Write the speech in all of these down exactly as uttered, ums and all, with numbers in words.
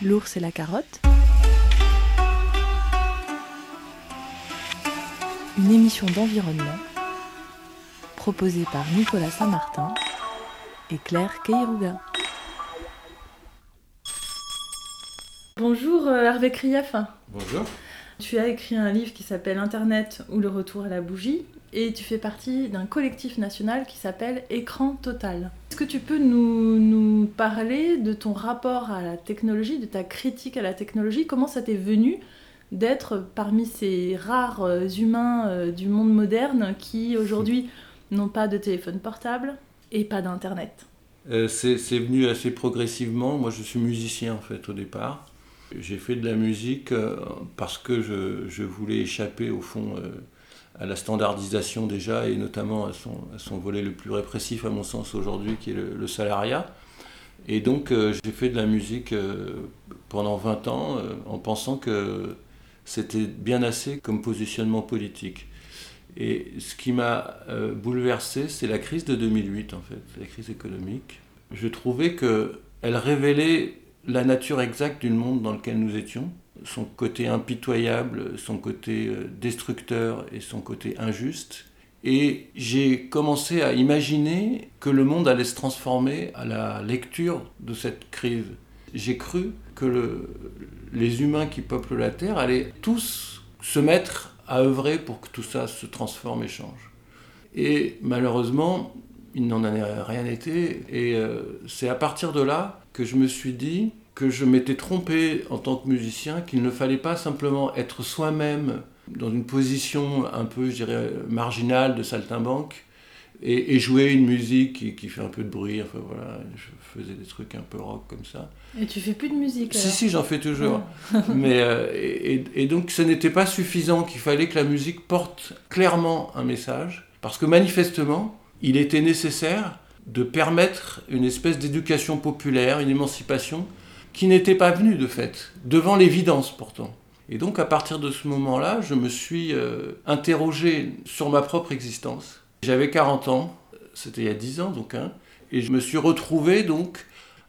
L'ours et la carotte. Une émission d'environnement proposée par Nicolas Saint-Martin et Claire Keirouga. Bonjour Hervé Krief. Bonjour. Tu as écrit un livre qui s'appelle Internet ou le retour à la bougie et tu fais partie d'un collectif national qui s'appelle Écran Total. Est-ce que tu peux nous, nous parler de ton rapport à la technologie, de ta critique à la technologie? Comment ça t'est venu d'être parmi ces rares humains du monde moderne qui aujourd'hui n'ont pas de téléphone portable et pas d'internet? euh, c'est, c'est venu assez progressivement. Moi je suis musicien en fait au départ. J'ai fait de la musique euh, parce que je, je voulais échapper au fond euh, à la standardisation déjà et notamment à son, à son volet le plus répressif à mon sens aujourd'hui qui est le, le salariat. Et donc euh, j'ai fait de la musique euh, pendant vingt ans euh, en pensant que c'était bien assez comme positionnement politique. Et ce qui m'a euh, bouleversé, c'est la crise de deux mille huit en fait, la crise économique. Je trouvais qu'elle révélait la nature exacte du monde dans lequel nous étions, son côté impitoyable, son côté destructeur et son côté injuste. Et j'ai commencé à imaginer que le monde allait se transformer à la lecture de cette crise. J'ai cru que le, les humains qui peuplent la Terre allaient tous se mettre à œuvrer pour que tout ça se transforme et change. Et malheureusement, il n'en a rien été. Et euh, c'est à partir de là que je me suis dit que je m'étais trompé en tant que musicien, qu'il ne fallait pas simplement être soi-même dans une position un peu, je dirais, marginale de saltimbanque et, et jouer une musique qui, qui fait un peu de bruit. Enfin voilà, je faisais des trucs un peu rock comme ça. Et tu fais plus de musique alors? Si, si, j'en fais toujours. Mais, euh, et, et donc ce n'était pas suffisant, qu'il fallait que la musique porte clairement un message, parce que manifestement, il était nécessaire de permettre une espèce d'éducation populaire, une émancipation, qui n'était pas venue de fait, devant l'évidence pourtant. Et donc à partir de ce moment-là, je me suis euh, interrogé sur ma propre existence. J'avais quarante ans, c'était il y a dix ans donc, hein, et je me suis retrouvé donc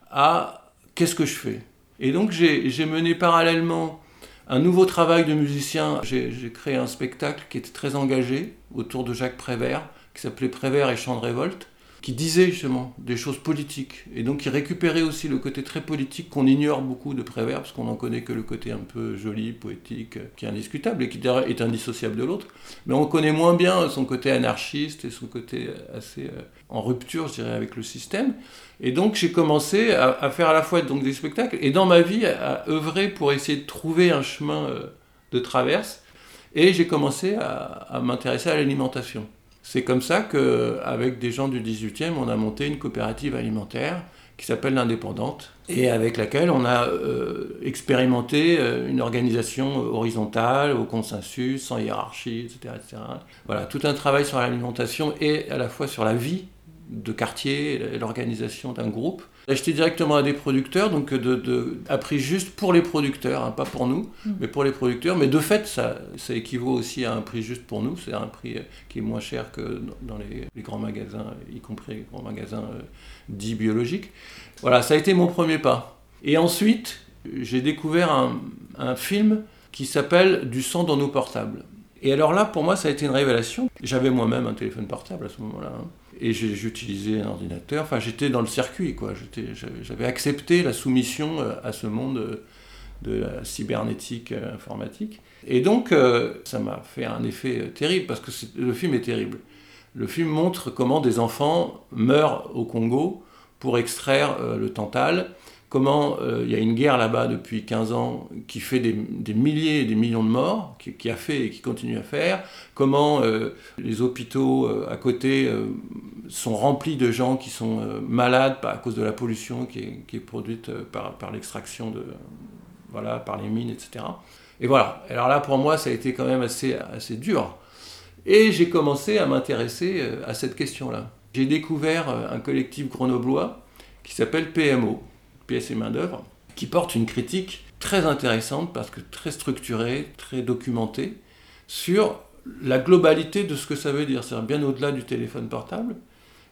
à qu'est-ce que je fais ? Et donc j'ai, j'ai mené parallèlement un nouveau travail de musicien. J'ai, j'ai créé un spectacle qui était très engagé autour de Jacques Prévert, qui s'appelait Prévert et Chants de révolte, qui disait justement des choses politiques, et donc qui récupérait aussi le côté très politique qu'on ignore beaucoup de Prévert, parce qu'on n'en connaît que le côté un peu joli, poétique, qui est indiscutable et qui est indissociable de l'autre, mais on connaît moins bien son côté anarchiste et son côté assez euh, en rupture, je dirais, avec le système. Et donc j'ai commencé à, à faire à la fois donc, des spectacles, et dans ma vie à, à œuvrer pour essayer de trouver un chemin euh, de traverse, et j'ai commencé à, à m'intéresser à l'alimentation. C'est comme ça qu'avec des gens du dix-huitième, on a monté une coopérative alimentaire qui s'appelle l'Indépendante et avec laquelle on a euh, expérimenté euh, une organisation horizontale, au consensus, sans hiérarchie, et cetera, et cetera. Voilà, tout un travail sur l'alimentation et à la fois sur la vie de quartier et l'organisation d'un groupe. Acheté directement à des producteurs, donc de, de, à prix juste pour les producteurs, hein, pas pour nous, mmh. mais pour les producteurs. Mais de fait, ça, ça équivaut aussi à un prix juste pour nous. C'est un prix qui est moins cher que dans les, les grands magasins, y compris les grands magasins euh, dits biologiques. Voilà, ça a été mon premier pas. Et ensuite, j'ai découvert un, un film qui s'appelle « Du sang dans nos portables ». Et alors là, pour moi, ça a été une révélation. J'avais moi-même un téléphone portable à ce moment-là, hein. Et j'utilisais un ordinateur, enfin j'étais dans le circuit, quoi. J'étais, j'avais accepté la soumission à ce monde de la cybernétique informatique. Et donc euh, ça m'a fait un effet terrible, parce que c'est, le film est terrible. Le film montre comment des enfants meurent au Congo pour extraire euh, le tantal, comment il euh, y a une guerre là-bas depuis quinze ans qui fait des, des milliers et des millions de morts, qui, qui a fait et qui continue à faire, comment euh, les hôpitaux euh, à côté euh, sont remplis de gens qui sont euh, malades à cause de la pollution qui est, qui est produite euh, par, par l'extraction, de, voilà, par les mines, et cetera. Et voilà, alors là pour moi ça a été quand même assez, assez dur. Et j'ai commencé à m'intéresser euh, à cette question-là. J'ai découvert euh, un collectif grenoblois qui s'appelle P M O, pièces et main-d'œuvre, qui porte une critique très intéressante, parce que très structurée, très documentée, sur la globalité de ce que ça veut dire, c'est-à-dire bien au-delà du téléphone portable,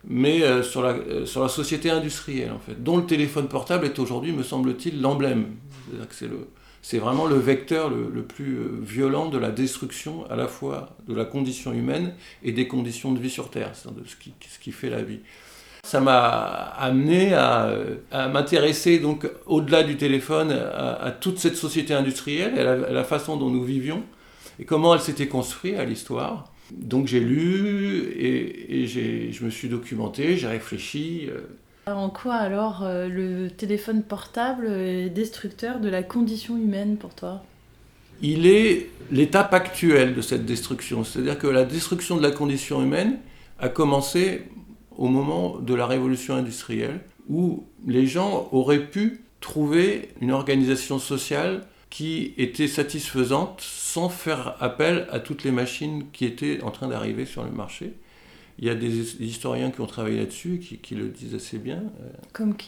mais euh, sur, la, euh, sur la société industrielle, en fait, dont le téléphone portable est aujourd'hui, me semble-t-il, l'emblème. C'est-à-dire que c'est, le, c'est vraiment le vecteur le, le plus violent de la destruction, à la fois de la condition humaine et des conditions de vie sur Terre, c'est-à-dire de ce qui, ce qui fait la vie. Ça m'a amené à, à m'intéresser, donc, au-delà du téléphone, à, à toute cette société industrielle, à la, à la façon dont nous vivions, et comment elle s'était construite, à l'histoire. Donc j'ai lu, et, et j'ai, je me suis documenté, j'ai réfléchi. En quoi alors euh, le téléphone portable est destructeur de la condition humaine pour toi ? Il est l'étape actuelle de cette destruction, c'est-à-dire que la destruction de la condition humaine a commencé au moment de la révolution industrielle, où les gens auraient pu trouver une organisation sociale qui était satisfaisante sans faire appel à toutes les machines qui étaient en train d'arriver sur le marché. Il y a des, des historiens qui ont travaillé là-dessus et qui, qui le disent assez bien. Comme qui ?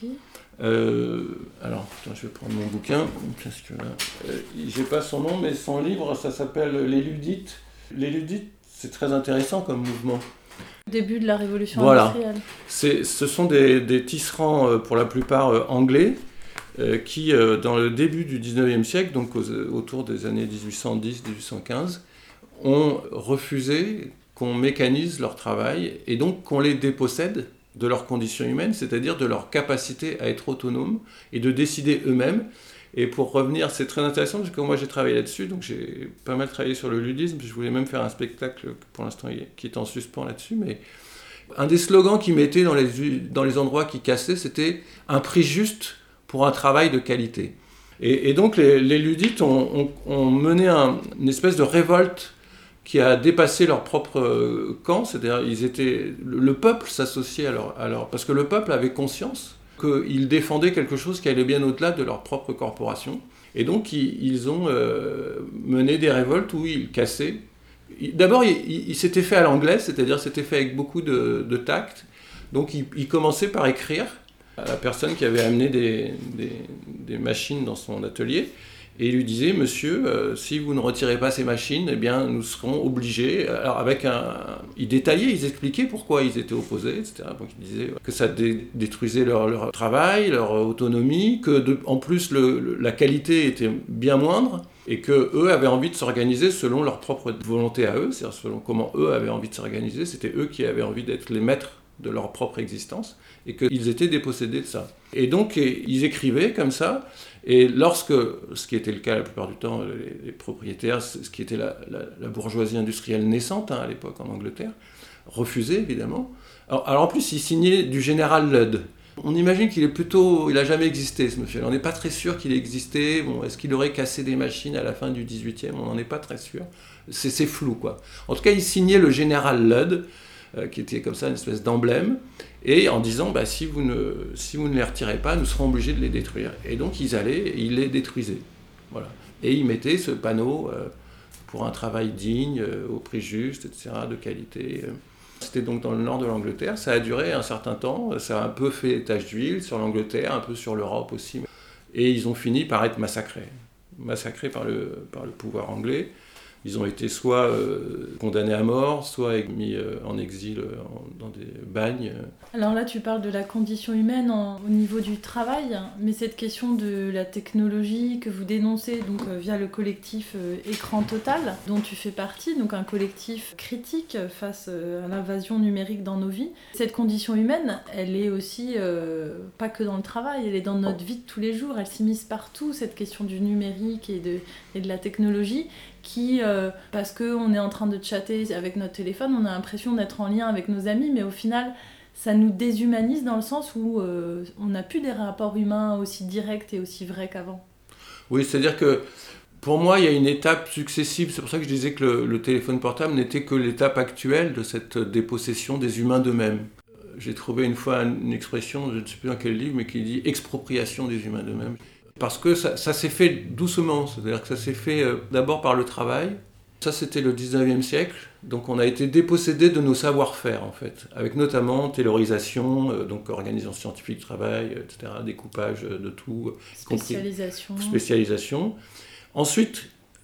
euh, Alors, putain, je vais prendre mon bouquin, parce que là, euh, j'ai pas son nom, mais son livre, ça s'appelle « Les Ludites ». Les Ludites, c'est très intéressant comme mouvement. Au début de la révolution voilà. industrielle. C'est, ce sont des, des tisserands, euh, pour la plupart euh, anglais, euh, qui, euh, dans le début du dix-neuvième siècle, donc aux, autour des années dix-huit cent dix à dix-huit cent quinze, ont refusé qu'on mécanise leur travail et donc qu'on les dépossède de leurs conditions humaines, c'est-à-dire de leur capacité à être autonomes et de décider eux-mêmes. Et pour revenir, c'est très intéressant parce que moi j'ai travaillé là-dessus, donc j'ai pas mal travaillé sur le ludisme, je voulais même faire un spectacle pour l'instant qui est en suspens là-dessus, mais un des slogans qu'ils mettaient dans les, dans les endroits qui cassaient, c'était « un prix juste pour un travail de qualité ». Et, et donc les, les ludites ont, ont, ont mené un, une espèce de révolte qui a dépassé leur propre camp, c'est-à-dire ils étaient, le peuple s'associait à leur, à leur... Parce que le peuple avait conscience qu'ils défendaient quelque chose qui allait bien au-delà de leur propre corporation. Et donc, ils, ils ont euh, mené des révoltes où ils cassaient. D'abord, ils, ils s'étaient fait à l'anglaise, c'est-à-dire c'était fait avec beaucoup de, de tact. Donc, ils, ils commençaient par écrire à la personne qui avait amené des, des, des machines dans son atelier. Et il lui disait, monsieur, euh, si vous ne retirez pas ces machines, eh bien, nous serons obligés. Alors, avec un, ils détaillaient, ils expliquaient pourquoi ils étaient opposés, et cetera. Donc, ils disaient que ça dé- détruisait leur, leur travail, leur autonomie, que de, en plus le, le, la qualité était bien moindre, et que eux avaient envie de s'organiser selon leur propre volonté à eux, c'est-à-dire selon comment eux avaient envie de s'organiser. C'était eux qui avaient envie d'être les maîtres de leur propre existence, et qu'ils étaient dépossédés de ça. Et donc, ils écrivaient comme ça. Et lorsque, ce qui était le cas la plupart du temps, les, les propriétaires, ce qui était la, la, la bourgeoisie industrielle naissante hein, à l'époque en Angleterre, refusaient évidemment. Alors, alors en plus, il signait du général Ludd. On imagine qu'il est plutôt, il n'a jamais existé ce monsieur. On n'est pas très sûr qu'il ait existé. Bon, est-ce qu'il aurait cassé des machines à la fin du dix-huitième ? On n'en est pas très sûr. C'est, c'est flou quoi. En tout cas, il signait le général Ludd, euh, qui était comme ça une espèce d'emblème. Et en disant, bah, si, vous ne, si vous ne les retirez pas, nous serons obligés de les détruire. Et donc ils allaient et ils les détruisaient. Voilà. Et ils mettaient ce panneau euh, pour un travail digne, euh, au prix juste, et cetera, de qualité. C'était donc dans le nord de l'Angleterre. Ça a duré un certain temps. Ça a un peu fait tache d'huile sur l'Angleterre, un peu sur l'Europe aussi. Et ils ont fini par être massacrés. Massacrés par le, par le pouvoir anglais. Ils ont été soit euh, condamnés à mort, soit mis euh, en exil euh, en, dans des bagnes. Alors là, tu parles de la condition humaine en, au niveau du travail, mais cette question de la technologie que vous dénoncez donc, euh, via le collectif euh, Écran Total, dont tu fais partie, donc un collectif critique face euh, à l'invasion numérique dans nos vies. Cette condition humaine, elle est aussi euh, pas que dans le travail, elle est dans notre vie de tous les jours, elle s'immisce partout, cette question du numérique et de, et de la technologie. Qui, euh, parce qu'on est en train de chatter avec notre téléphone, on a l'impression d'être en lien avec nos amis, mais au final, ça nous déshumanise dans le sens où euh, on n'a plus des rapports humains aussi directs et aussi vrais qu'avant. Oui, c'est-à-dire que pour moi, il y a une étape successive. C'est pour ça que je disais que le, le téléphone portable n'était que l'étape actuelle de cette dépossession des humains d'eux-mêmes. J'ai trouvé une fois une expression, je ne sais plus dans quel livre, mais qui dit « expropriation des humains d'eux-mêmes ». Parce que ça, ça s'est fait doucement, c'est-à-dire que ça s'est fait euh, d'abord par le travail. Ça, c'était le dix-neuvième siècle, donc on a été dépossédés de nos savoir-faire, en fait, avec notamment taylorisation, euh, donc organisation scientifique du travail, et cetera, découpage de tout. Spécialisation. Compris, spécialisation. Ensuite,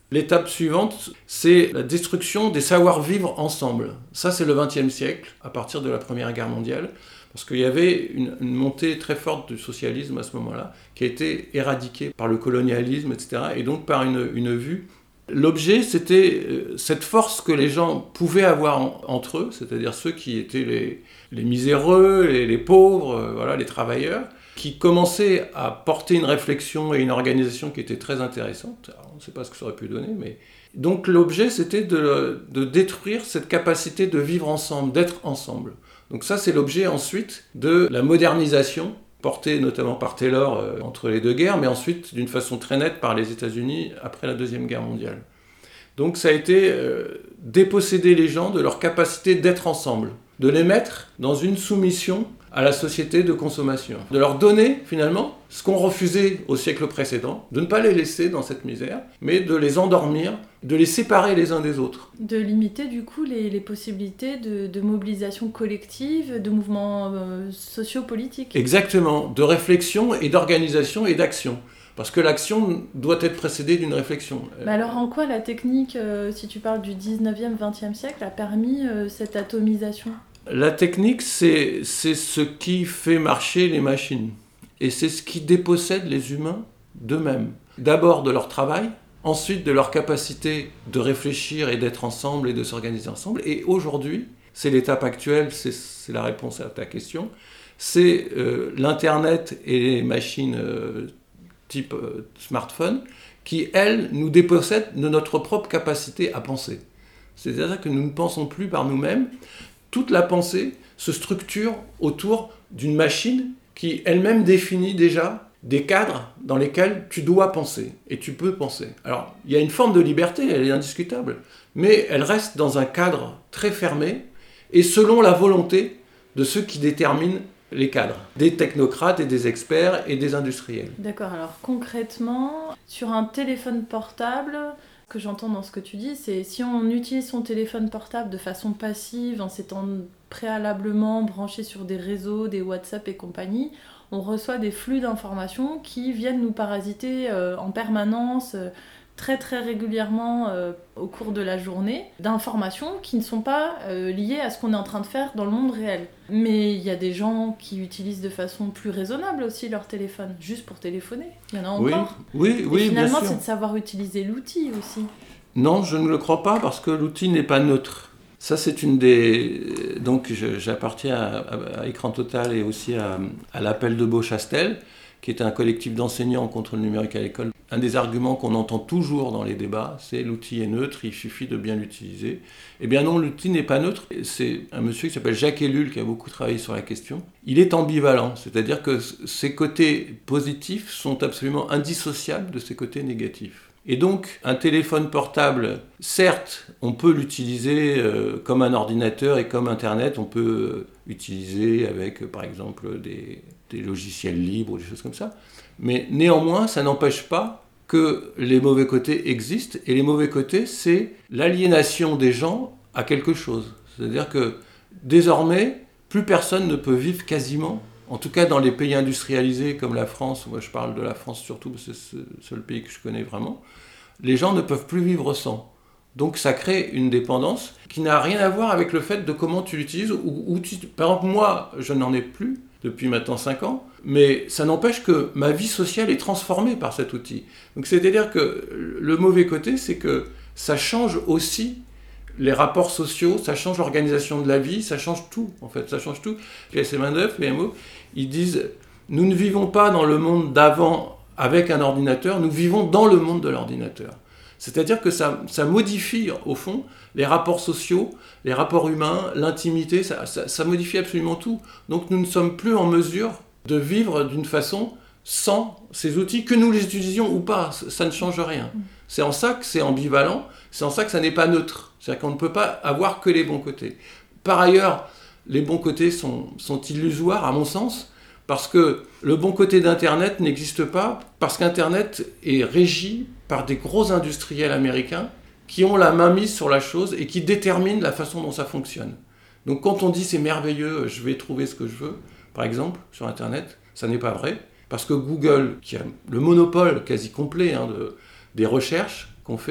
L'étape suivante, c'est la destruction des savoir-vivre ensemble. Ça, c'est le vingtième siècle, à partir de la Première Guerre mondiale, parce qu'il y avait une, une montée très forte du socialisme à ce moment-là, qui a été éradiquée par le colonialisme, et cetera, et donc par une, une vue. L'objet, c'était cette force que les gens pouvaient avoir en, entre eux, c'est-à-dire ceux qui étaient les, les miséreux, les, les pauvres, euh, voilà, les travailleurs, qui commençaient à porter une réflexion et une organisation qui était très intéressante. Alors, on ne sait pas ce que ça aurait pu donner, mais... Donc l'objet, c'était de, de détruire cette capacité de vivre ensemble, d'être ensemble. Donc ça, c'est l'objet ensuite de la modernisation, portée notamment par Taylor euh, entre les deux guerres, mais ensuite d'une façon très nette par les États-Unis après la Deuxième Guerre mondiale. Donc ça a été euh, déposséder les gens de leur capacité d'être ensemble, de les mettre dans une soumission à la société de consommation, de leur donner finalement ce qu'on refusait au siècle précédent, de ne pas les laisser dans cette misère, mais de les endormir, de les séparer les uns des autres. De limiter du coup les, les possibilités de, de mobilisation collective, de mouvements euh, sociopolitiques. Exactement, de réflexion et d'organisation et d'action. Parce que l'action doit être précédée d'une réflexion. Mais alors en quoi la technique, euh, si tu parles du dix-neuvième, vingtième siècle, a permis euh, cette atomisation ? La technique, c'est, c'est ce qui fait marcher les machines. Et c'est ce qui dépossède les humains d'eux-mêmes. D'abord de leur travail, ensuite de leur capacité de réfléchir et d'être ensemble et de s'organiser ensemble. Et aujourd'hui, c'est l'étape actuelle, c'est, c'est la réponse à ta question, c'est euh, l'Internet et les machines euh, type euh, smartphone qui, elles, nous dépossèdent de notre propre capacité à penser. C'est-à-dire que nous ne pensons plus par nous-mêmes. Toute la pensée se structure autour d'une machine qui elle-même définit déjà des cadres dans lesquels tu dois penser et tu peux penser. Alors, il y a une forme de liberté, elle est indiscutable, mais elle reste dans un cadre très fermé et selon la volonté de ceux qui déterminent les cadres, des technocrates et des experts et des industriels. D'accord, alors concrètement, sur un téléphone portable... Ce que j'entends dans ce que tu dis, c'est si on utilise son téléphone portable de façon passive, en s'étant préalablement branché sur des réseaux, des WhatsApp et compagnie, on reçoit des flux d'informations qui viennent nous parasiter euh, en permanence, euh, très très régulièrement euh, au cours de la journée, d'informations qui ne sont pas euh, liées à ce qu'on est en train de faire dans le monde réel. Mais il y a des gens qui utilisent de façon plus raisonnable aussi leur téléphone, juste pour téléphoner. Il y en a encore. Oui, oui, oui, et finalement, bien sûr. c'est de savoir utiliser l'outil aussi. Non, je ne le crois pas parce que l'outil n'est pas neutre. Ça, c'est une des... Donc, je, j'appartiens à, à, à Écran Total et aussi à, à l'appel de Beauchastel, qui est un collectif d'enseignants contre le numérique à l'école. Un des arguments qu'on entend toujours dans les débats, c'est l'outil est neutre, il suffit de bien l'utiliser. Eh bien non, l'outil n'est pas neutre. C'est un monsieur qui s'appelle Jacques Ellul qui a beaucoup travaillé sur la question. Il est ambivalent, c'est-à-dire que ses côtés positifs sont absolument indissociables de ses côtés négatifs. Et donc, un téléphone portable, certes, on peut l'utiliser euh, comme un ordinateur et comme Internet, on peut euh, utiliser avec, euh, par exemple, des, des logiciels libres ou des choses comme ça. Mais néanmoins, ça n'empêche pas que les mauvais côtés existent. Et les mauvais côtés, c'est l'aliénation des gens à quelque chose. C'est-à-dire que, désormais, plus personne ne peut vivre quasiment, en tout cas dans les pays industrialisés comme la France, moi je parle de la France surtout, parce que c'est le seul pays que je connais vraiment, les gens ne peuvent plus vivre sans. Donc ça crée une dépendance qui n'a rien à voir avec le fait de comment tu l'utilises. Ou, ou tu, par exemple, moi, je n'en ai plus depuis maintenant cinq ans, mais ça n'empêche que ma vie sociale est transformée par cet outil. Donc c'est-à-dire que le mauvais côté, c'est que ça change aussi les rapports sociaux, ça change l'organisation de la vie, ça change tout, en fait, ça change tout. P S M neuf, P M O, ils disent, nous ne vivons pas dans le monde d'avant avec un ordinateur, nous vivons dans le monde de l'ordinateur. C'est-à-dire que ça, ça modifie, au fond, les rapports sociaux, les rapports humains, l'intimité, ça, ça, ça modifie absolument tout. Donc nous ne sommes plus en mesure de vivre d'une façon sans ces outils, que nous les utilisions ou pas, ça ne change rien. C'est en ça que c'est ambivalent, c'est en ça que ça n'est pas neutre. C'est-à-dire qu'on ne peut pas avoir que les bons côtés. Par ailleurs, les bons côtés sont, sont illusoires, à mon sens, parce que le bon côté d'Internet n'existe pas, parce qu'Internet est régi par des gros industriels américains qui ont la main mise sur la chose et qui déterminent la façon dont ça fonctionne. Donc quand on dit c'est merveilleux, je vais trouver ce que je veux, par exemple, sur Internet, ça n'est pas vrai, parce que Google, qui a le monopole quasi complet hein, de, des recherches qu'on fait,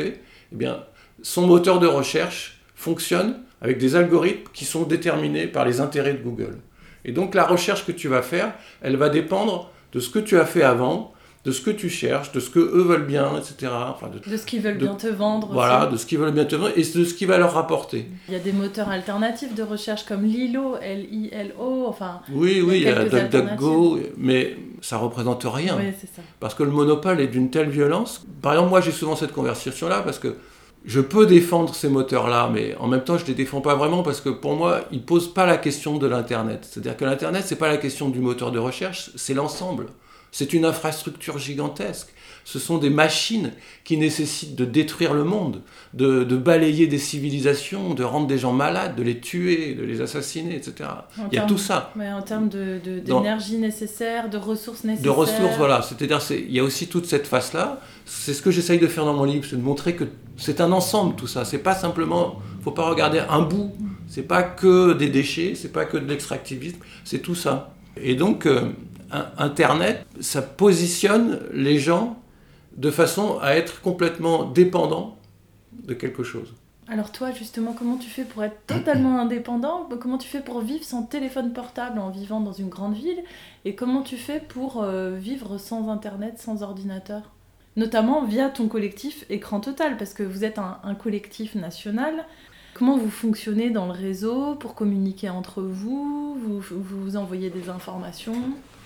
eh bien, son moteur de recherche fonctionne avec des algorithmes qui sont déterminés par les intérêts de Google. Et donc la recherche que tu vas faire, elle va dépendre de ce que tu as fait avant, de ce que tu cherches, de ce que eux veulent bien, et cetera. Enfin, de, de ce qu'ils veulent de, bien te vendre. Voilà, aussi. de ce qu'ils veulent bien te vendre et de ce qui va leur rapporter. Il y a des moteurs alternatifs de recherche comme Lilo, L I L O, enfin... Oui, oui, il y a DuckDuckGo, DuckDuckGo, mais ça ne représente rien. Oui, c'est ça. Parce que le monopole est d'une telle violence. Par exemple, moi, j'ai souvent cette conversation-là parce que je peux défendre ces moteurs-là, mais en même temps, je ne les défends pas vraiment parce que pour moi, ils ne posent pas la question de l'Internet. C'est-à-dire que l'Internet, ce n'est pas la question du moteur de recherche, c'est l'ensemble. C'est une infrastructure gigantesque. Ce sont des machines qui nécessitent de détruire le monde, de, de balayer des civilisations, de rendre des gens malades, de les tuer, de les assassiner, et cetera. En Il y a termes, tout ça. Ouais, en termes de, de, d'énergie Dans, nécessaire, de ressources nécessaires. De ressources, voilà. C'est-à-dire c'est, il y a aussi toute cette face-là. C'est ce que j'essaye de faire dans mon livre, c'est de montrer que c'est un ensemble tout ça. C'est pas simplement, il ne faut pas regarder un bout. C'est pas que des déchets, c'est pas que de l'extractivisme, c'est tout ça. Et donc, euh, Internet, ça positionne les gens de façon à être complètement dépendants de quelque chose. Alors toi, justement, comment tu fais pour être totalement indépendant ? Comment tu fais pour vivre sans téléphone portable en vivant dans une grande ville ? Et comment tu fais pour euh, vivre sans Internet, sans ordinateur ? Notamment via ton collectif Écran Total, parce que vous êtes un, un collectif national. Comment vous fonctionnez dans le réseau pour communiquer entre vous ? Vous, vous, vous envoyez des informations ?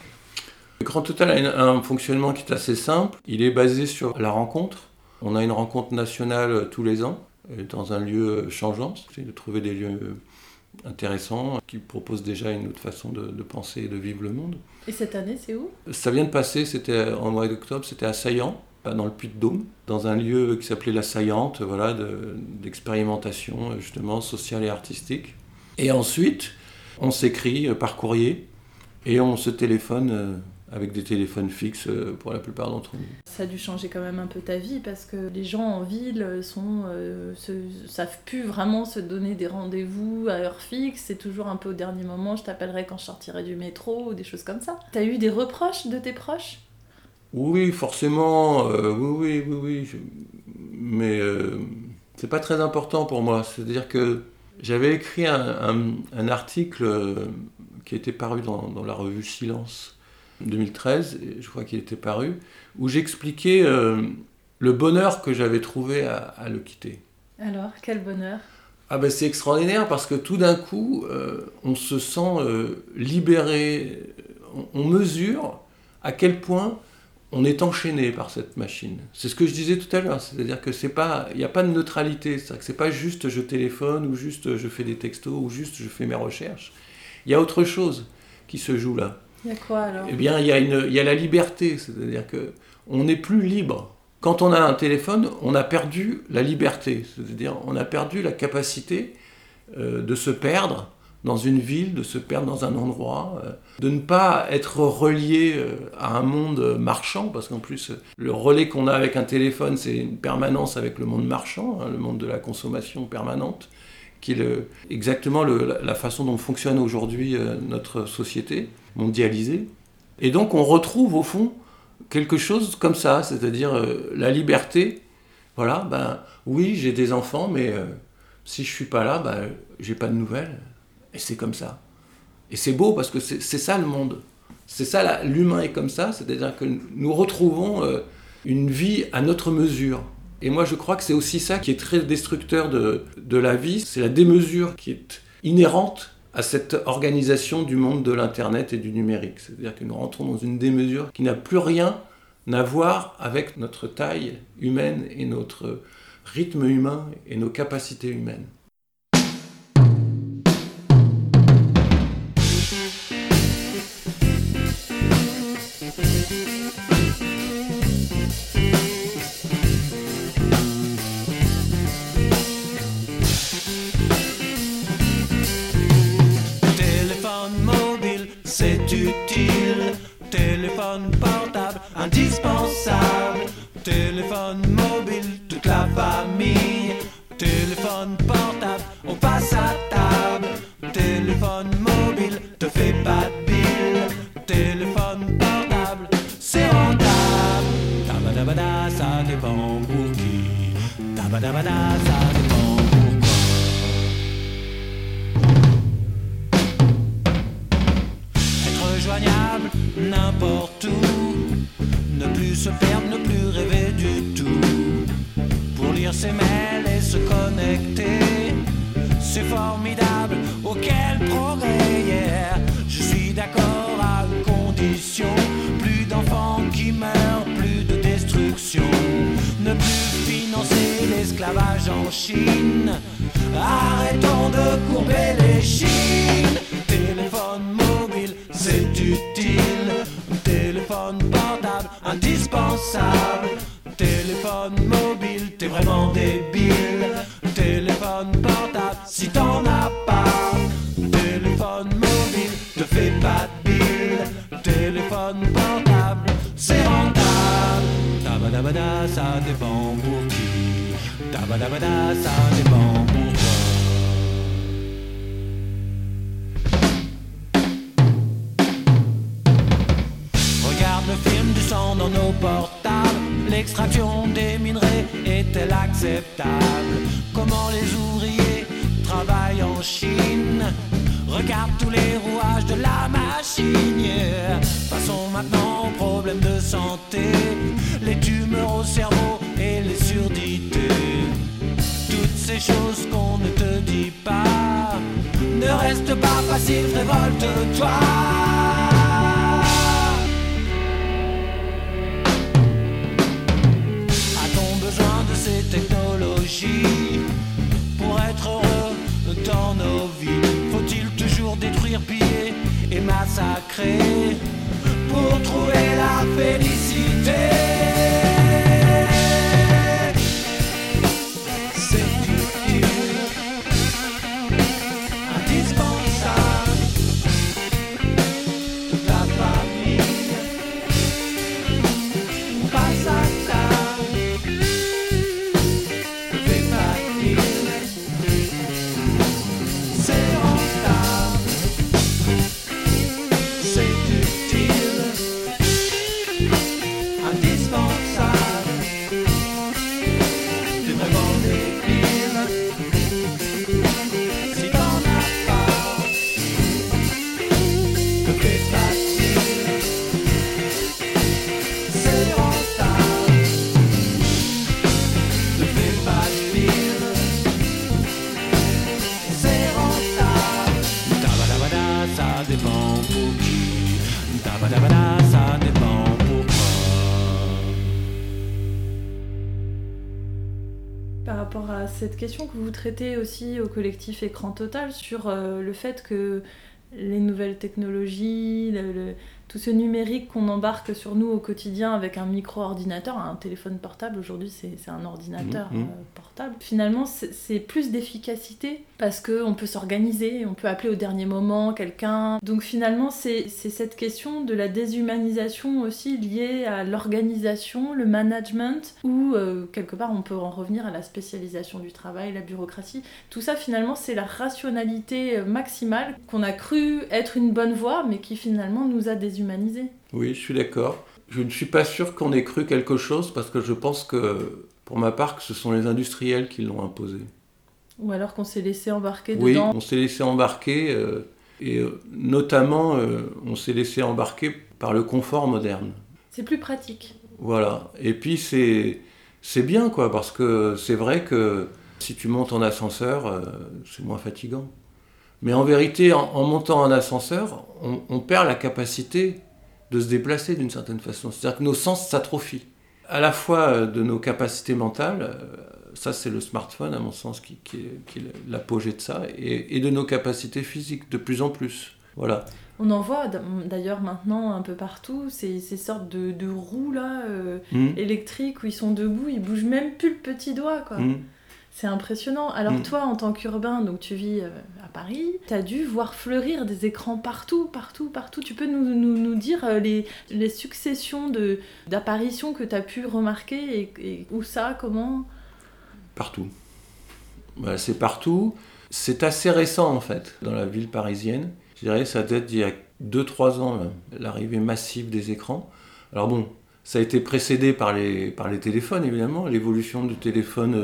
Écran Total a un fonctionnement qui est assez simple. Il est basé sur la rencontre. On a une rencontre nationale tous les ans, dans un lieu changeant. C'est de trouver des lieux intéressants qui proposent déjà une autre façon de, de penser et de vivre le monde. Et cette année, c'est où ? Ça vient de passer, c'était en mois d'octobre, c'était à Saillant, dans le Puy-de-Dôme, dans un lieu qui s'appelait La Saillante, voilà, de, d'expérimentation justement sociale et artistique. Et ensuite, on s'écrit par courrier et on se téléphone avec des téléphones fixes pour la plupart d'entre nous. Ça a dû changer quand même un peu ta vie parce que les gens en ville sont, euh, se, savent plus vraiment se donner des rendez-vous à heure fixe. C'est toujours un peu au dernier moment, je t'appellerai quand je sortirai du métro ou des choses comme ça. T'as eu des reproches de tes proches ? Oui, forcément, euh, oui, oui, oui, oui. Je... Mais euh, c'est pas très important pour moi. C'est-à-dire que j'avais écrit un, un, un article euh, qui était paru dans, dans la revue Silence deux mille treize, je crois qu'il était paru, où j'expliquais euh, le bonheur que j'avais trouvé à, à le quitter. Alors, quel bonheur ? Ah ben c'est extraordinaire parce que tout d'un coup, euh, on se sent euh, libéré, on, on mesure à quel point on est enchaîné par cette machine. C'est ce que je disais tout à l'heure, c'est-à-dire que c'est pas, il n'y a pas de neutralité, c'est-à-dire que c'est pas juste je téléphone ou juste je fais des textos ou juste je fais mes recherches. Il y a autre chose qui se joue là. Il y a quoi alors ? Eh bien, il y a une, il y a la liberté, c'est-à-dire que on n'est plus libre. Quand on a un téléphone, on a perdu la liberté, c'est-à-dire on a perdu la capacité euh, de se perdre dans une ville, de se perdre dans un endroit, euh, de ne pas être relié euh, à un monde marchand, parce qu'en plus, le relais qu'on a avec un téléphone, c'est une permanence avec le monde marchand, hein, le monde de la consommation permanente, qui est le, exactement le, la, la façon dont fonctionne aujourd'hui euh, notre société mondialisée. Et donc on retrouve au fond quelque chose comme ça, c'est-à-dire euh, la liberté. Voilà, ben oui, j'ai des enfants, mais euh, si je suis pas là, ben j'ai pas de nouvelles. Et c'est comme ça. Et c'est beau parce que c'est, c'est ça le monde. C'est ça, la, l'humain est comme ça, c'est-à-dire que nous retrouvons euh, une vie à notre mesure. Et moi, je crois que c'est aussi ça qui est très destructeur de, de la vie, c'est la démesure qui est inhérente à cette organisation du monde de l'Internet et du numérique. C'est-à-dire que nous rentrons dans une démesure qui n'a plus rien à voir avec notre taille humaine et notre rythme humain et nos capacités humaines. C'est utile, téléphone portable, indispensable. Téléphone mobile, toute la famille. Téléphone portable, on passe à table. Téléphone mobile, te fais pas de bile. Téléphone portable, c'est rentable. Tabadabada, ça dépend pour qui. Tabadabada, ça dépend pourquoi. Être joignable n'importe où, ne plus se perdre, ne plus rêver du tout. Pour lire ses mails et se connecter, c'est formidable, oh quel progrès, yeah. Je suis d'accord à une condition, plus d'enfants qui meurent, plus de destruction. Ne plus financer l'esclavage en Chine, arrêtons de courber les chines. Téléphone mobile, c'est utile, téléphone portable, indispensable. Téléphone mobile, t'es vraiment débile. Téléphone portable, si t'en as pas. Téléphone mobile, te fais pas de bile. Téléphone portable, c'est rentable. Tabadabada, ça dépend pour qui. Tabadabada, ça dépend pourquoi. Regarde le film du sang dans nos portables. L'extraction des minerais est-elle acceptable? Comment les ouvriers travaillent en Chine? Regarde tous les rouages de la machine, yeah. Passons maintenant aux problèmes de santé, les tumeurs au cerveau et les surdités. Toutes ces choses qu'on ne te dit pas, ne reste pas passif, révolte-toi. Ces technologies pour être heureux dans nos vies. Faut-il toujours détruire, piller et massacrer pour trouver la félicité? C'est utile, indispensable, toute la famille passe à table. Par rapport à cette question que vous traitez aussi au collectif Écran Total sur euh, le fait que les nouvelles technologies, le, le, tout ce numérique qu'on embarque sur nous au quotidien avec un micro-ordinateur, un téléphone portable, aujourd'hui c'est, c'est un ordinateur mmh, mmh. Euh, portable. Finalement, c'est, c'est plus d'efficacité parce qu'on peut s'organiser, on peut appeler au dernier moment quelqu'un. Donc finalement, c'est, c'est cette question de la déshumanisation aussi liée à l'organisation, le management, où euh, quelque part on peut en revenir à la spécialisation du travail, la bureaucratie. Tout ça finalement, c'est la rationalité maximale qu'on a cru être une bonne voie, mais qui finalement nous a déshumanisés. Oui, je suis d'accord. Je ne suis pas sûr qu'on ait cru quelque chose, parce que je pense que, pour ma part, que ce sont les industriels qui l'ont imposé. Ou alors qu'on s'est laissé embarquer oui, dedans. Oui, on s'est laissé embarquer, euh, et euh, notamment, euh, on s'est laissé embarquer par le confort moderne. C'est plus pratique. Voilà. Et puis, c'est, c'est bien, quoi, parce que c'est vrai que si tu montes en ascenseur, euh, c'est moins fatigant. Mais en vérité, en, en montant en ascenseur, on, on perd la capacité de se déplacer d'une certaine façon. C'est-à-dire que nos sens s'atrophient. À la fois de nos capacités mentales, ça c'est le smartphone à mon sens qui, qui, est, qui est l'apogée de ça, et, et de nos capacités physiques de plus en plus. Voilà. On en voit d'ailleurs maintenant un peu partout, ces, ces sortes de, de roues là, euh, mmh. électriques où ils sont debout, ils bougent même plus le petit doigt, quoi. Mmh. C'est impressionnant. Alors mmh. toi, en tant qu'urbain, donc tu vis euh, à Paris, tu as dû voir fleurir des écrans partout, partout, partout. Tu peux nous, nous, nous dire euh, les, les successions de, d'apparitions que tu as pu remarquer et, et où ça, comment ? Partout. Voilà, c'est partout. C'est assez récent en fait, dans la ville parisienne. Je dirais ça date d'il y a deux trois ans, là, l'arrivée massive des écrans. Alors bon, ça a été précédé par les, par les téléphones, évidemment, l'évolution du téléphone euh,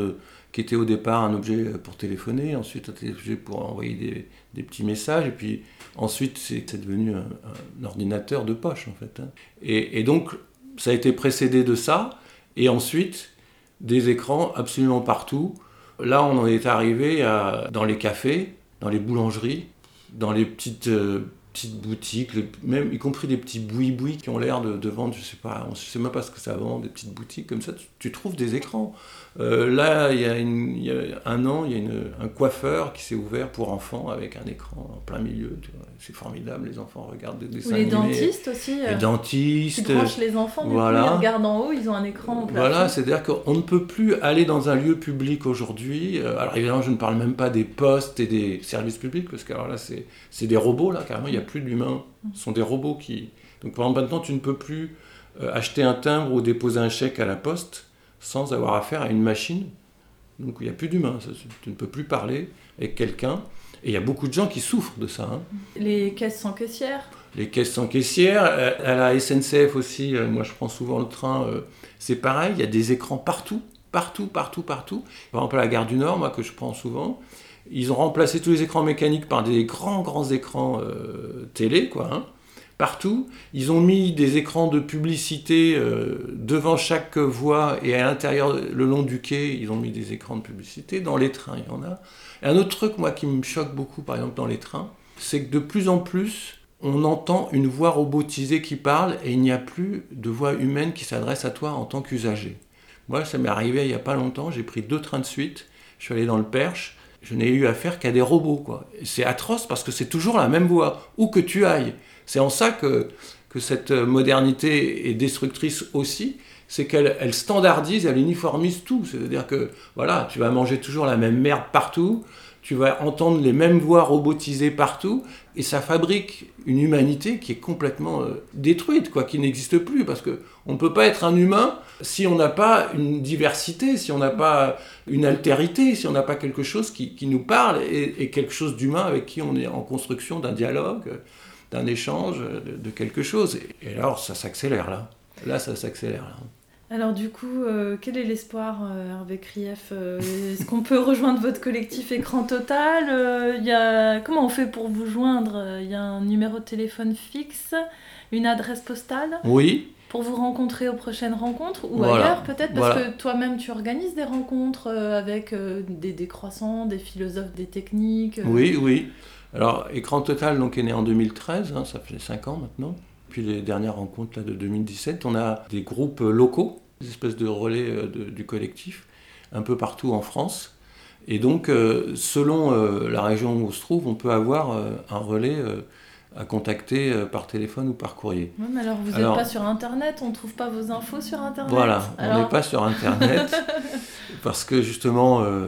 qui était au départ un objet pour téléphoner, ensuite un objet pour envoyer des, des petits messages, et puis ensuite c'est, c'est devenu un, un ordinateur de poche en fait. Hein. Et, et donc ça a été précédé de ça, et ensuite des écrans absolument partout. Là on en est arrivé à, dans les cafés, dans les boulangeries, dans les petites... Euh, petites boutiques, les, même y compris des petits boui-boui qui ont l'air de, de vendre, je sais pas, on ne sait même pas ce que ça vend, des petites boutiques comme ça, tu, tu trouves des écrans. Euh, là, il y, y a un an, il y a une, un coiffeur qui s'est ouvert pour enfants avec un écran en plein milieu. Tu vois, c'est formidable, les enfants regardent des dessins animés. Les dentistes aussi. Les euh, dentistes. Qui branchent les enfants, du voilà. coup, ils regardent en haut, ils ont un écran au plafond. Voilà, c'est-à-dire qu'on ne peut plus aller dans un lieu public aujourd'hui. Alors évidemment, je ne parle même pas des postes et des services publics, parce que alors là, c'est, c'est des robots, là, carrément, il n'y a plus d'humains. Ce sont des robots qui... Donc par exemple, maintenant, tu ne peux plus euh, acheter un timbre ou déposer un chèque à la poste sans avoir affaire à une machine. Donc il n'y a plus d'humains. Ça, tu ne peux plus parler avec quelqu'un. Et il y a beaucoup de gens qui souffrent de ça. Hein. Les caisses sans caissière. Les caisses sans caissière. À la S N C F aussi, euh, moi je prends souvent le train, euh, c'est pareil, il y a des écrans partout, partout, partout, partout. Par exemple, à la gare du Nord, moi que je prends souvent, ils ont remplacé tous les écrans mécaniques par des grands, grands écrans euh, télé, quoi, hein, partout. Ils ont mis des écrans de publicité euh, devant chaque voie et à l'intérieur, le long du quai, ils ont mis des écrans de publicité. Dans les trains, il y en a. Et un autre truc, moi, qui me choque beaucoup, par exemple, dans les trains, c'est que de plus en plus, on entend une voix robotisée qui parle et il n'y a plus de voix humaine qui s'adresse à toi en tant qu'usager. Moi, ça m'est arrivé il n'y a pas longtemps, j'ai pris deux trains de suite, je suis allé dans le Perche, je n'ai eu affaire qu'à des robots, quoi. C'est atroce parce que c'est toujours la même voix, où que tu ailles. C'est en ça que, que cette modernité est destructrice aussi, c'est qu'elle elle standardise, elle uniformise tout. C'est-à-dire que voilà, tu vas manger toujours la même merde partout, tu vas entendre les mêmes voix robotisées partout, et ça fabrique une humanité qui est complètement euh, détruite, quoi, qui n'existe plus, parce qu'on ne peut pas être un humain si on n'a pas une diversité, si on n'a pas une altérité, si on n'a pas quelque chose qui, qui nous parle, et, et quelque chose d'humain avec qui on est en construction d'un dialogue, d'un échange, de, de quelque chose. Et, et alors, ça s'accélère, là. Là, ça s'accélère, là. Alors du coup, euh, quel est l'espoir, euh, Hervé Krief euh, Est-ce qu'on peut rejoindre votre collectif Écran Total euh, y a... Comment on fait pour vous joindre? Il y a un numéro de téléphone fixe, une adresse postale? Oui. Pour vous rencontrer aux prochaines rencontres ou voilà. ailleurs peut-être, parce voilà. que toi-même tu organises des rencontres euh, avec euh, des décroissants, des philosophes, des techniques. Euh... Oui, oui. Alors Écran Total donc, est né en deux mille treize, hein, ça fait cinq ans maintenant. Puis les dernières rencontres là, de deux mille dix-sept, on a des groupes locaux, des espèces de relais de, du collectif, un peu partout en France. Et donc, euh, selon euh, la région où on se trouve, on peut avoir euh, un relais euh, à contacter euh, par téléphone ou par courrier. Ouais, mais alors vous n'êtes pas sur Internet, on ne trouve pas vos infos sur Internet. Voilà, alors... on n'est pas sur Internet, parce que justement, euh,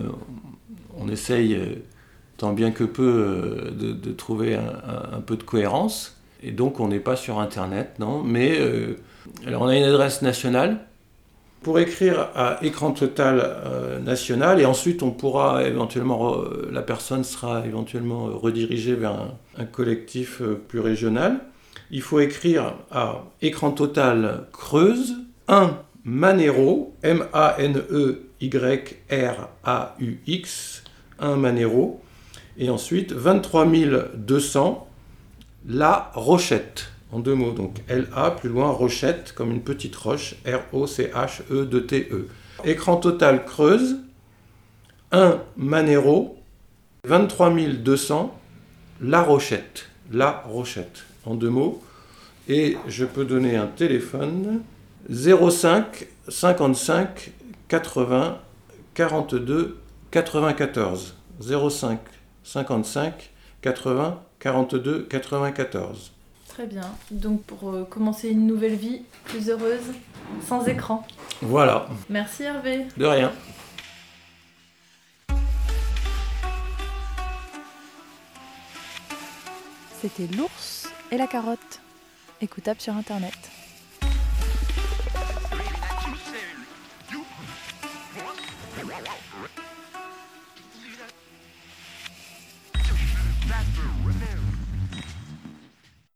on essaye, euh, tant bien que peu, euh, de, de trouver un, un, un peu de cohérence. Et donc, on n'est pas sur Internet, non. Mais euh, alors on a une adresse nationale pour écrire à Écran Total euh, national, et ensuite, on pourra éventuellement, euh, la personne sera éventuellement redirigée vers un, un collectif euh, plus régional. Il faut écrire à Écran Total Creuse, un Manero, M A N E Y R A U X, un Manero, et ensuite vingt-trois mille deux cents, La Rochette, en deux mots, donc L A, plus loin, Rochette, comme une petite roche, R O C H E deux T E. Écran Total Creuse, un Manero, vingt-trois mille deux cents, La Rochette, La Rochette, en deux mots. Et je peux donner un téléphone, zéro cinq cinquante-cinq quatre-vingts quarante-deux quatre-vingt-quatorze, zéro cinq cinquante-cinq quatre-vingts quarante-deux quatre-vingt-quatorze. Très bien. Donc pour euh, commencer une nouvelle vie plus heureuse, sans écran. Voilà. Merci Hervé. De rien. C'était L'Ours et la Carotte. Écoutable sur Internet.